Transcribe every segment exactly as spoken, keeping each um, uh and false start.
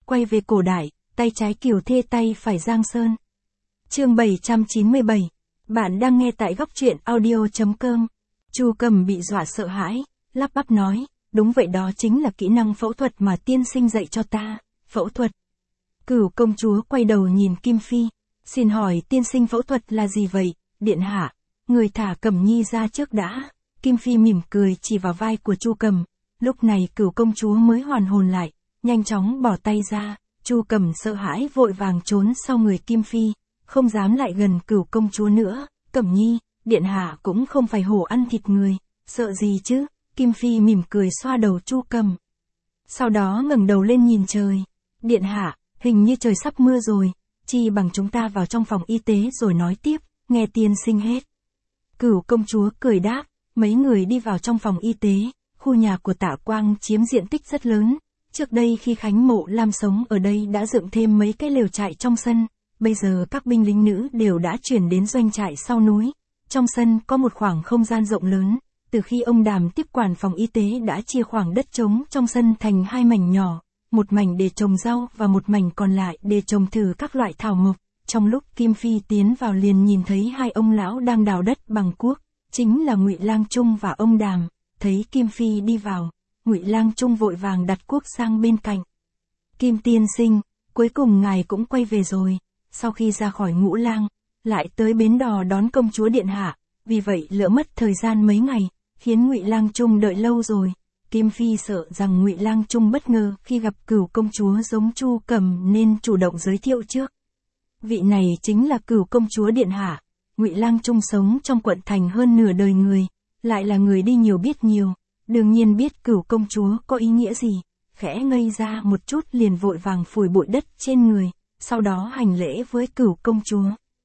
quay về cổ đại, tay trái Kiều Thê tay phải Giang Sơn. Chương bảy trăm chín mươi bảy. Bạn đang nghe tại góc truyện audio chấm com. Chu Cầm bị dọa sợ hãi, lắp bắp nói, đúng vậy, đó chính là kỹ năng phẫu thuật mà tiên sinh dạy cho ta. Phẫu thuật? Cửu công chúa quay đầu nhìn Kim Phi, xin hỏi tiên sinh phẫu thuật là gì vậy, điện hạ? Người thả Cẩm Nhi ra trước đã. Kim Phi mỉm cười chỉ vào vai của Chu Cầm. Lúc này Cửu công chúa mới hoàn hồn lại, nhanh chóng bỏ tay ra. Chu Cầm sợ hãi vội vàng trốn sau người Kim Phi, không dám lại gần Cửu công chúa nữa. Cẩm Nhi, điện hạ cũng không phải hổ ăn thịt người, sợ gì chứ? Kim Phi mỉm cười xoa đầu Chu Cầm. Sau đó ngẩng đầu lên nhìn trời. Điện hạ, hình như trời sắp mưa rồi, chi bằng chúng ta vào trong phòng y tế rồi nói tiếp, nghe tiên sinh hết. Cửu công chúa cười đáp, mấy người đi vào trong phòng y tế. Khu nhà của Tạ Quang chiếm diện tích rất lớn. Trước đây khi Khánh Mộ Lam sống ở đây đã dựng thêm mấy cái lều trại trong sân. Bây giờ các binh lính nữ đều đã chuyển đến doanh trại sau núi. Trong sân có một khoảng không gian rộng lớn. Từ khi ông Đàm tiếp quản phòng y tế đã chia khoảng đất trống trong sân thành hai mảnh nhỏ. Một mảnh để trồng rau và một mảnh còn lại để trồng thử các loại thảo mộc. Trong lúc Kim Phi tiến vào liền nhìn thấy hai ông lão đang đào đất bằng cuốc. Chính là Ngụy Lang Trung và ông Đàm. Thấy Kim Phi đi vào, Ngụy Lang Trung vội vàng đặt cuốc sang bên cạnh. Kim tiên sinh, cuối cùng ngài cũng quay về rồi. Sau khi ra khỏi Ngũ Lang, lại tới bến đò đón công chúa điện hạ, vì vậy lỡ mất thời gian mấy ngày, khiến Ngụy Lang Trung đợi lâu rồi. Kim Phi sợ rằng Ngụy Lang Trung bất ngờ khi gặp Cửu công chúa giống Chu Cầm nên chủ động giới thiệu trước. Vị này chính là Cửu công chúa điện hạ. Ngụy Lang Trung sống trong quận thành hơn nửa đời người, lại là người đi nhiều biết nhiều, đương nhiên biết Cửu công chúa có ý nghĩa gì, khẽ ngây ra một chút liền vội vàng phủi bụi đất trên người, sau đó hành lễ với Cửu công chúa.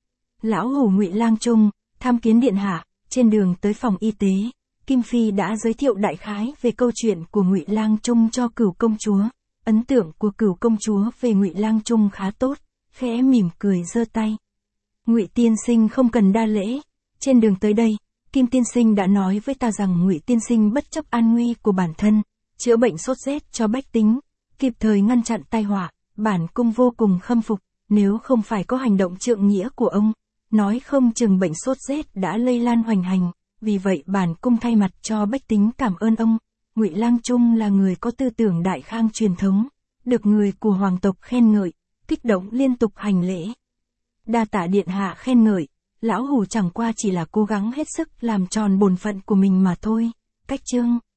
Lão hổ Ngụy Lang Trung, tham kiến điện hạ. Trên đường tới phòng y tế, Kim Phi đã giới thiệu đại khái về câu chuyện của Ngụy Lang Trung cho Cửu công chúa. Ấn tượng của Cửu công chúa về Ngụy Lang Trung khá tốt, khẽ mỉm cười giơ tay. Ngụy tiên sinh không cần đa lễ. Trên đường tới đây, Kim tiên sinh đã nói với ta rằng Ngụy tiên sinh bất chấp an nguy của bản thân, chữa bệnh sốt rét cho bách tính, kịp thời ngăn chặn tai họa, bản cung vô cùng khâm phục. Nếu không phải có hành động trượng nghĩa của ông, nói không chừng bệnh sốt rét đã lây lan hoành hành. Vì vậy bản cung thay mặt cho bách tính cảm ơn ông. Ngụy Lang Trung là người có tư tưởng đại khang truyền thống, được người của hoàng tộc khen ngợi, kích động liên tục hành lễ. Đa tạ điện hạ khen ngợi, lão hủ chẳng qua chỉ là cố gắng hết sức làm tròn bổn phận của mình mà thôi. Cách chương